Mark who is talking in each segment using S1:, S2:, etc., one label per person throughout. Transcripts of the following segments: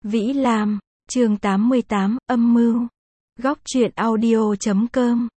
S1: Vĩ Lam, chương 88, âm mưu. Góc truyện audio.com.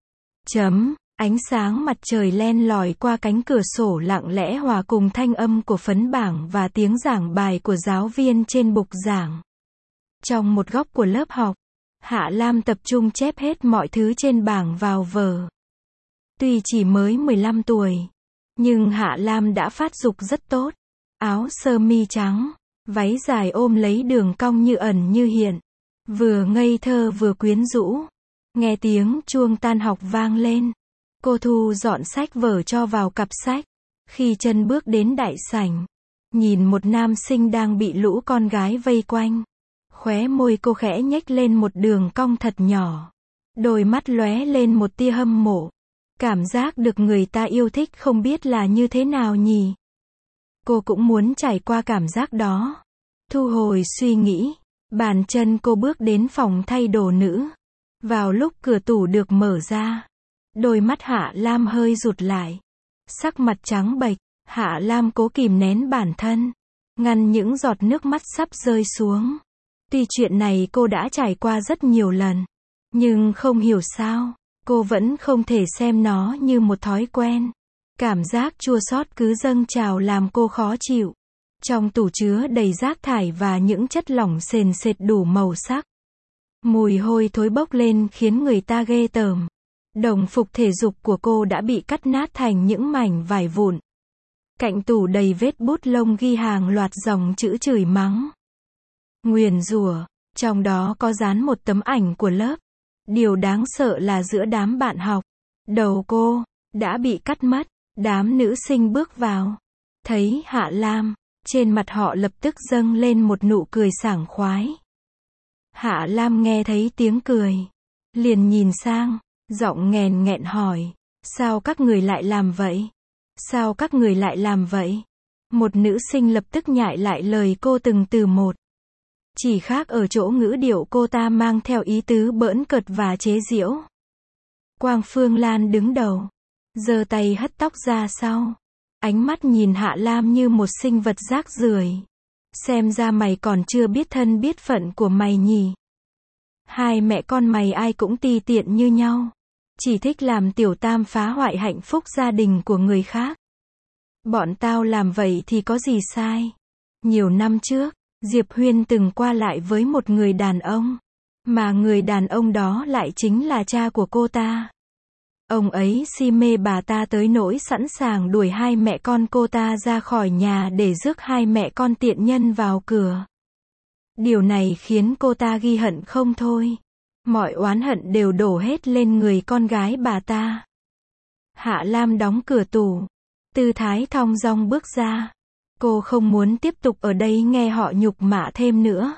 S1: Ánh sáng mặt trời len lỏi qua cánh cửa sổ lặng lẽ hòa cùng thanh âm của phấn bảng và tiếng giảng bài của giáo viên trên bục giảng. Trong một góc của lớp học, Hạ Lam tập trung chép hết mọi thứ trên bảng vào vở. Tuy chỉ mới 15 tuổi, nhưng Hạ Lam đã phát dục rất tốt. Áo sơ mi trắng, váy dài ôm lấy đường cong như ẩn như hiện. Vừa ngây thơ vừa quyến rũ. Nghe tiếng chuông tan học vang lên. Cô thu dọn sách vở cho vào cặp sách. Khi chân bước đến đại sảnh, nhìn một nam sinh đang bị lũ con gái vây quanh. Khóe môi cô khẽ nhếch lên một đường cong thật nhỏ. Đôi mắt lóe lên một tia hâm mộ. Cảm giác được người ta yêu thích không biết là như thế nào nhỉ? Cô cũng muốn trải qua cảm giác đó. Thu hồi suy nghĩ, bàn chân cô bước đến phòng thay đồ nữ. Vào lúc cửa tủ được mở ra, đôi mắt Hạ Lam hơi rụt lại. Sắc mặt trắng bệch, Hạ Lam cố kìm nén bản thân, ngăn những giọt nước mắt sắp rơi xuống. Tuy chuyện này cô đã trải qua rất nhiều lần, nhưng không hiểu sao, cô vẫn không thể xem nó như một thói quen. Cảm giác chua xót cứ dâng trào làm cô khó chịu. Trong tủ chứa đầy rác thải và những chất lỏng sền sệt đủ màu sắc. Mùi hôi thối bốc lên khiến người ta ghê tởm. Đồng phục thể dục của cô đã bị cắt nát thành những mảnh vải vụn. Cạnh tủ đầy vết bút lông ghi hàng loạt dòng chữ chửi mắng, nguyền rủa, trong đó có dán một tấm ảnh của lớp. Điều đáng sợ là giữa đám bạn học, đầu cô đã bị cắt mất. Đám nữ sinh bước vào, thấy Hạ Lam, trên mặt họ lập tức dâng lên một nụ cười sảng khoái. Hạ Lam nghe thấy tiếng cười, liền nhìn sang, giọng nghèn nghẹn hỏi, sao các người lại làm vậy? Sao các người lại làm vậy? Một nữ sinh lập tức nhại lại lời cô từng từ một. Chỉ khác ở chỗ ngữ điệu cô ta mang theo ý tứ bỡn cợt và chế giễu. Quang Phương Lan đứng đầu, giơ tay hất tóc ra sau. Ánh mắt nhìn Hạ Lam như một sinh vật rác rưởi. Xem ra mày còn chưa biết thân biết phận của mày nhỉ. Hai mẹ con mày ai cũng ti tiện như nhau. Chỉ thích làm tiểu tam phá hoại hạnh phúc gia đình của người khác. Bọn tao làm vậy thì có gì sai. Nhiều năm trước, Diệp Huyên từng qua lại với một người đàn ông. Mà người đàn ông đó lại chính là cha của cô ta. Ông ấy si mê bà ta tới nỗi sẵn sàng đuổi hai mẹ con cô ta ra khỏi nhà để rước hai mẹ con tiện nhân vào cửa. Điều này khiến cô ta ghi hận không thôi. Mọi oán hận đều đổ hết lên người con gái bà ta. Hạ Lam đóng cửa tủ, tư thái thong dong bước ra. Cô không muốn tiếp tục ở đây nghe họ nhục mạ thêm nữa.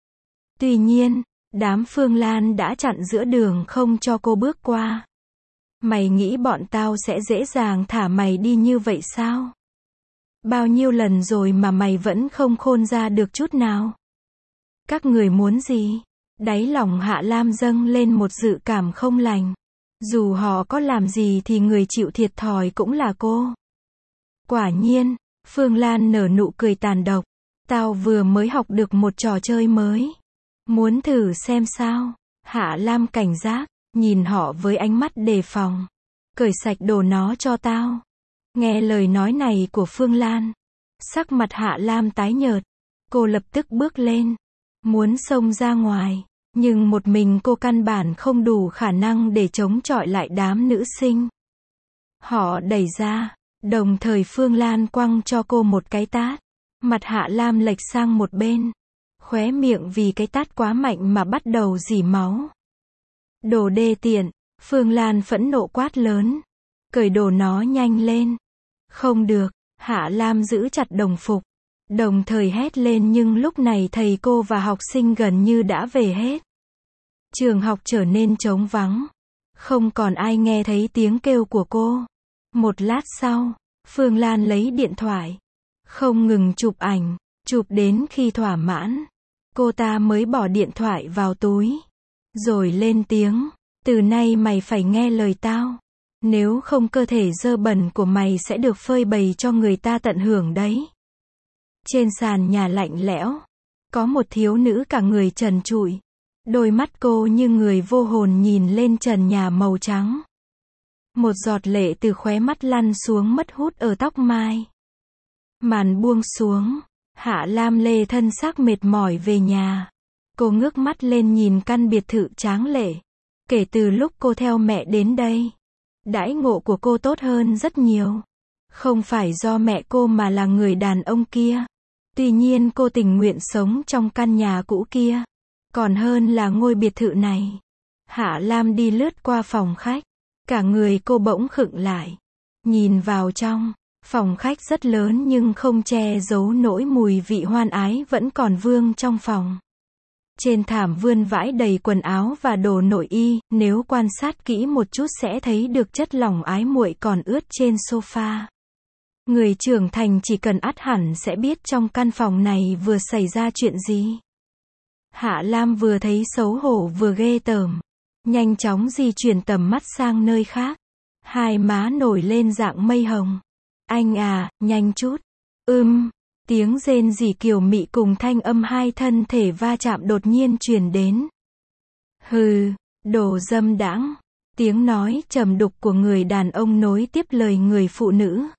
S1: Tuy nhiên, đám Phương Lan đã chặn giữa đường không cho cô bước qua. Mày nghĩ bọn tao sẽ dễ dàng thả mày đi như vậy sao? Bao nhiêu lần rồi mà mày vẫn không khôn ra được chút nào? Các người muốn gì? Đáy lòng Hạ Lam dâng lên một dự cảm không lành. Dù họ có làm gì thì người chịu thiệt thòi cũng là cô. Quả nhiên, Phương Lan nở nụ cười tàn độc. Tao vừa mới học được một trò chơi mới. Muốn thử xem sao? Hạ Lam cảnh giác, nhìn họ với ánh mắt đề phòng. Cởi sạch đồ nó cho tao. Nghe lời nói này của Phương Lan, sắc mặt Hạ Lam tái nhợt. Cô lập tức bước lên, muốn xông ra ngoài. Nhưng một mình cô căn bản không đủ khả năng để chống chọi lại đám nữ sinh. Họ đẩy ra, đồng thời Phương Lan quăng cho cô một cái tát. Mặt Hạ Lam lệch sang một bên. Khóe miệng vì cái tát quá mạnh mà bắt đầu rỉ máu. Đồ đê tiện, Phương Lan phẫn nộ quát lớn. Cởi đồ nó nhanh lên. Không được, Hạ Lam giữ chặt đồng phục. Đồng thời hét lên nhưng lúc này thầy cô và học sinh gần như đã về hết. Trường học trở nên trống vắng. Không còn ai nghe thấy tiếng kêu của cô. Một lát sau, Phương Lan lấy điện thoại. Không ngừng chụp ảnh, chụp đến khi thỏa mãn. Cô ta mới bỏ điện thoại vào túi. Rồi lên tiếng, từ nay mày phải nghe lời tao. Nếu không cơ thể dơ bẩn của mày sẽ được phơi bày cho người ta tận hưởng đấy. Trên sàn nhà lạnh lẽo, Có một thiếu nữ cả người trần trụi. Đôi mắt cô như người vô hồn nhìn lên trần nhà màu trắng. Một giọt lệ từ khóe mắt lăn xuống mất hút ở tóc mai. Màn buông xuống. Hạ Lam lê thân xác mệt mỏi về nhà. Cô ngước mắt lên nhìn căn biệt thự tráng lệ. Kể từ lúc cô theo mẹ đến đây, đãi ngộ của cô tốt hơn rất nhiều. Không phải do mẹ cô mà là người đàn ông kia. Tuy nhiên cô tình nguyện sống trong căn nhà cũ kia, còn hơn là ngôi biệt thự này. Hạ Lam đi lướt qua phòng khách. Cả người cô bỗng khựng lại. Nhìn vào trong. Phòng khách rất lớn nhưng không che giấu nỗi mùi vị hoan ái vẫn còn vương trong phòng. Trên thảm vươn vãi đầy quần áo và đồ nội y, nếu quan sát kỹ một chút sẽ thấy được chất lỏng ái muội còn ướt trên sofa. Người trưởng thành chỉ cần ắt hẳn sẽ biết trong căn phòng này vừa xảy ra chuyện gì. Hạ Lam vừa thấy xấu hổ vừa ghê tởm. Nhanh chóng di chuyển tầm mắt sang nơi khác. Hai má nổi lên dạng mây hồng. Anh à, nhanh chút. Tiếng rên rỉ kiều mị cùng thanh âm hai thân thể va chạm đột nhiên truyền đến. Hừ, đồ dâm đãng. Tiếng nói trầm đục của người đàn ông nối tiếp lời người phụ nữ.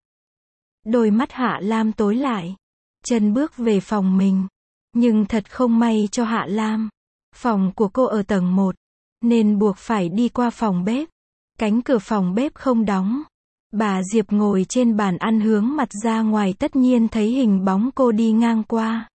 S1: Đôi mắt Hạ Lam tối lại. Chân bước về phòng mình. Nhưng thật không may cho Hạ Lam. Phòng của cô ở tầng 1. Nên buộc phải đi qua phòng bếp. Cánh cửa phòng bếp không đóng. Bà Diệp ngồi trên bàn ăn hướng mặt ra ngoài tất nhiên thấy hình bóng cô đi ngang qua.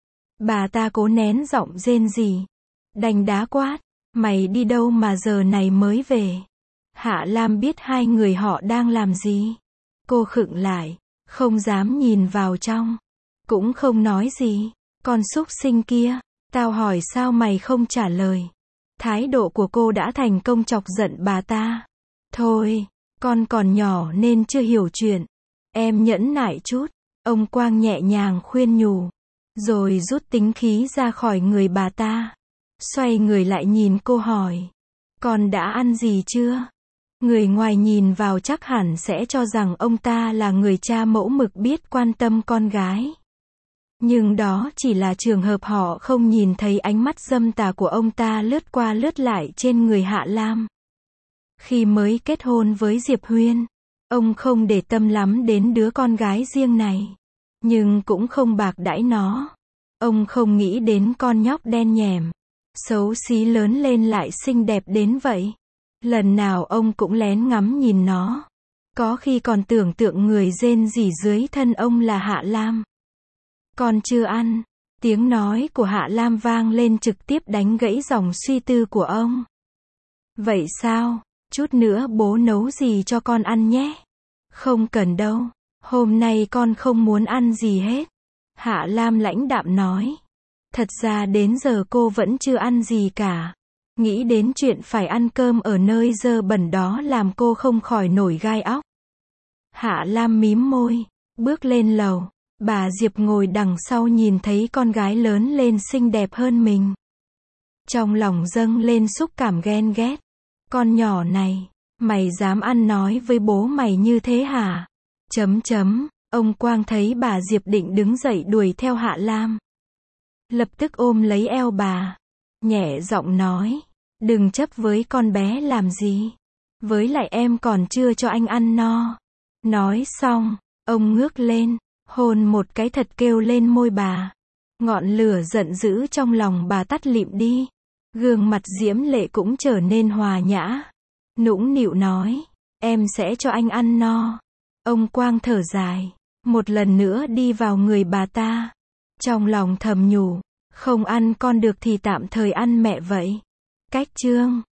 S1: Bà ta cố nén giọng rên rỉ. Đành đá quát. Mày đi đâu mà giờ này mới về? Hạ Lam biết hai người họ đang làm gì. Cô khựng lại. Không dám nhìn vào trong. Cũng không nói gì. Con súc sinh kia. Tao hỏi sao mày không trả lời. Thái độ của cô đã thành công chọc giận bà ta. Thôi, con còn nhỏ nên chưa hiểu chuyện. Em nhẫn nại chút. Ông Quang nhẹ nhàng khuyên nhủ. Rồi rút tính khí ra khỏi người bà ta. Xoay người lại nhìn cô hỏi. Con đã ăn gì chưa? Người ngoài nhìn vào chắc hẳn sẽ cho rằng ông ta là người cha mẫu mực biết quan tâm con gái. Nhưng đó chỉ là trường hợp họ không nhìn thấy ánh mắt dâm tà của ông ta lướt qua lướt lại trên người Hạ Lam. Khi mới kết hôn với Diệp Huyên, ông không để tâm lắm đến đứa con gái riêng này. Nhưng cũng không bạc đãi nó. Ông không nghĩ đến con nhóc đen nhẻm, xấu xí lớn lên lại xinh đẹp đến vậy. Lần nào ông cũng lén ngắm nhìn nó. Có khi còn tưởng tượng người rên rỉ dưới thân ông là Hạ Lam. Con chưa ăn. Tiếng nói của Hạ Lam vang lên trực tiếp đánh gãy dòng suy tư của ông. Vậy sao? Chút nữa bố nấu gì cho con ăn nhé. Không cần đâu. Hôm nay con không muốn ăn gì hết. Hạ Lam lãnh đạm nói. Thật ra đến giờ cô vẫn chưa ăn gì cả. Nghĩ đến chuyện phải ăn cơm ở nơi dơ bẩn đó làm cô không khỏi nổi gai óc. Hạ Lam mím môi, bước lên lầu. Bà Diệp ngồi đằng sau nhìn thấy con gái lớn lên xinh đẹp hơn mình. Trong lòng dâng lên xúc cảm ghen ghét. Con nhỏ này, mày dám ăn nói với bố mày như thế hả? Ông Quang thấy bà Diệp định đứng dậy đuổi theo Hạ Lam. Lập tức ôm lấy eo bà. Nhẹ giọng nói. Đừng chấp với con bé làm gì. Với lại em còn chưa cho anh ăn no. Nói xong, ông ngước lên, hôn một cái thật kêu lên môi bà. Ngọn lửa giận dữ trong lòng bà tắt lịm đi. Gương mặt diễm lệ cũng trở nên hòa nhã. Nũng nịu nói, em sẽ cho anh ăn no. Ông Quang thở dài, một lần nữa đi vào người bà ta. Trong lòng thầm nhủ, không ăn con được thì tạm thời ăn mẹ vậy. Cách chương